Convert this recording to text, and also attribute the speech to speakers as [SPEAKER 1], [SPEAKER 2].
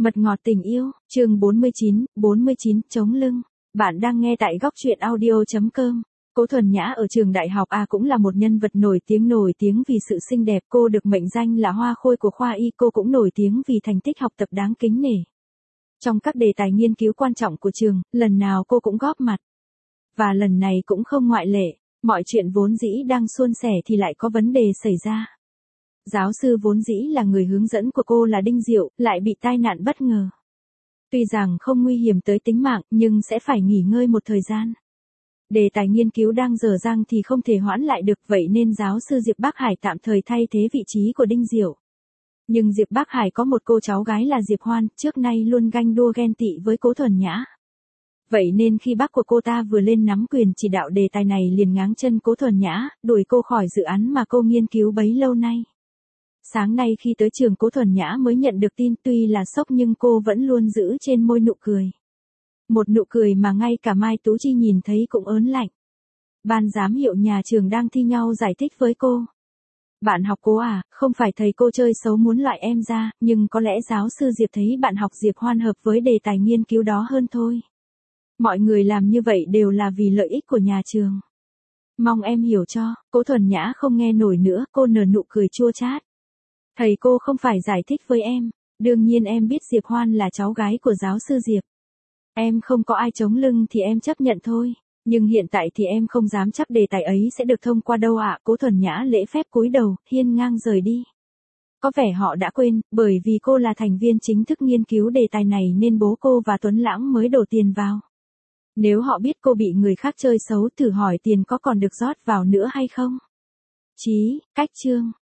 [SPEAKER 1] Mật ngọt tình yêu, chương 49, chống lưng. Bạn đang nghe tại góc truyện audio.com. Cố Thuần Nhã ở trường đại học A cũng là một nhân vật nổi tiếng vì sự xinh đẹp. Cô được mệnh danh là hoa khôi của khoa y. Cô cũng nổi tiếng vì thành tích học tập đáng kính nể. Trong các đề tài nghiên cứu quan trọng của trường, lần nào cô cũng góp mặt. Và lần này cũng không ngoại lệ. Mọi chuyện vốn dĩ đang suôn sẻ thì lại có vấn đề xảy ra. Giáo sư vốn dĩ là người hướng dẫn của cô là Đinh Diệu, lại bị tai nạn bất ngờ. Tuy rằng không nguy hiểm tới tính mạng, nhưng sẽ phải nghỉ ngơi một thời gian. Đề tài nghiên cứu đang dở dang thì không thể hoãn lại được, vậy nên giáo sư Diệp Bác Hải tạm thời thay thế vị trí của Đinh Diệu. Nhưng Diệp Bác Hải có một cô cháu gái là Diệp Hoan, trước nay luôn ganh đua ghen tị với Cố Thuần Nhã. Vậy nên khi bác của cô ta vừa lên nắm quyền chỉ đạo đề tài này liền ngáng chân Cố Thuần Nhã, đuổi cô khỏi dự án mà cô nghiên cứu bấy lâu nay. Sáng nay khi tới trường Cố Thuần Nhã mới nhận được tin, tuy là sốc nhưng cô vẫn luôn giữ trên môi nụ cười. Một nụ cười mà ngay cả Mai Tú Chi nhìn thấy cũng ớn lạnh. Ban giám hiệu nhà trường đang thi nhau giải thích với cô. Bạn học Cố à, không phải thầy cô chơi xấu muốn loại em ra, nhưng có lẽ giáo sư Diệp thấy bạn học Diệp Hoan hợp với đề tài nghiên cứu đó hơn thôi. Mọi người làm như vậy đều là vì lợi ích của nhà trường. Mong em hiểu cho. Cố Thuần Nhã không nghe nổi nữa, cô nở nụ cười chua chát. Thầy cô không phải giải thích với em. Đương nhiên em biết Diệp Hoan là cháu gái của giáo sư Diệp. Em không có ai chống lưng thì em chấp nhận thôi. Nhưng hiện tại thì em không dám chắc đề tài ấy sẽ được thông qua đâu ạ. Cố Thuần Nhã lễ phép cúi đầu, hiên ngang rời đi. Có vẻ họ đã quên, bởi vì cô là thành viên chính thức nghiên cứu đề tài này nên bố cô và Tuấn Lãng mới đổ tiền vào. Nếu họ biết cô bị người khác chơi xấu, thử hỏi tiền có còn được rót vào nữa hay không? Chí, cách chương.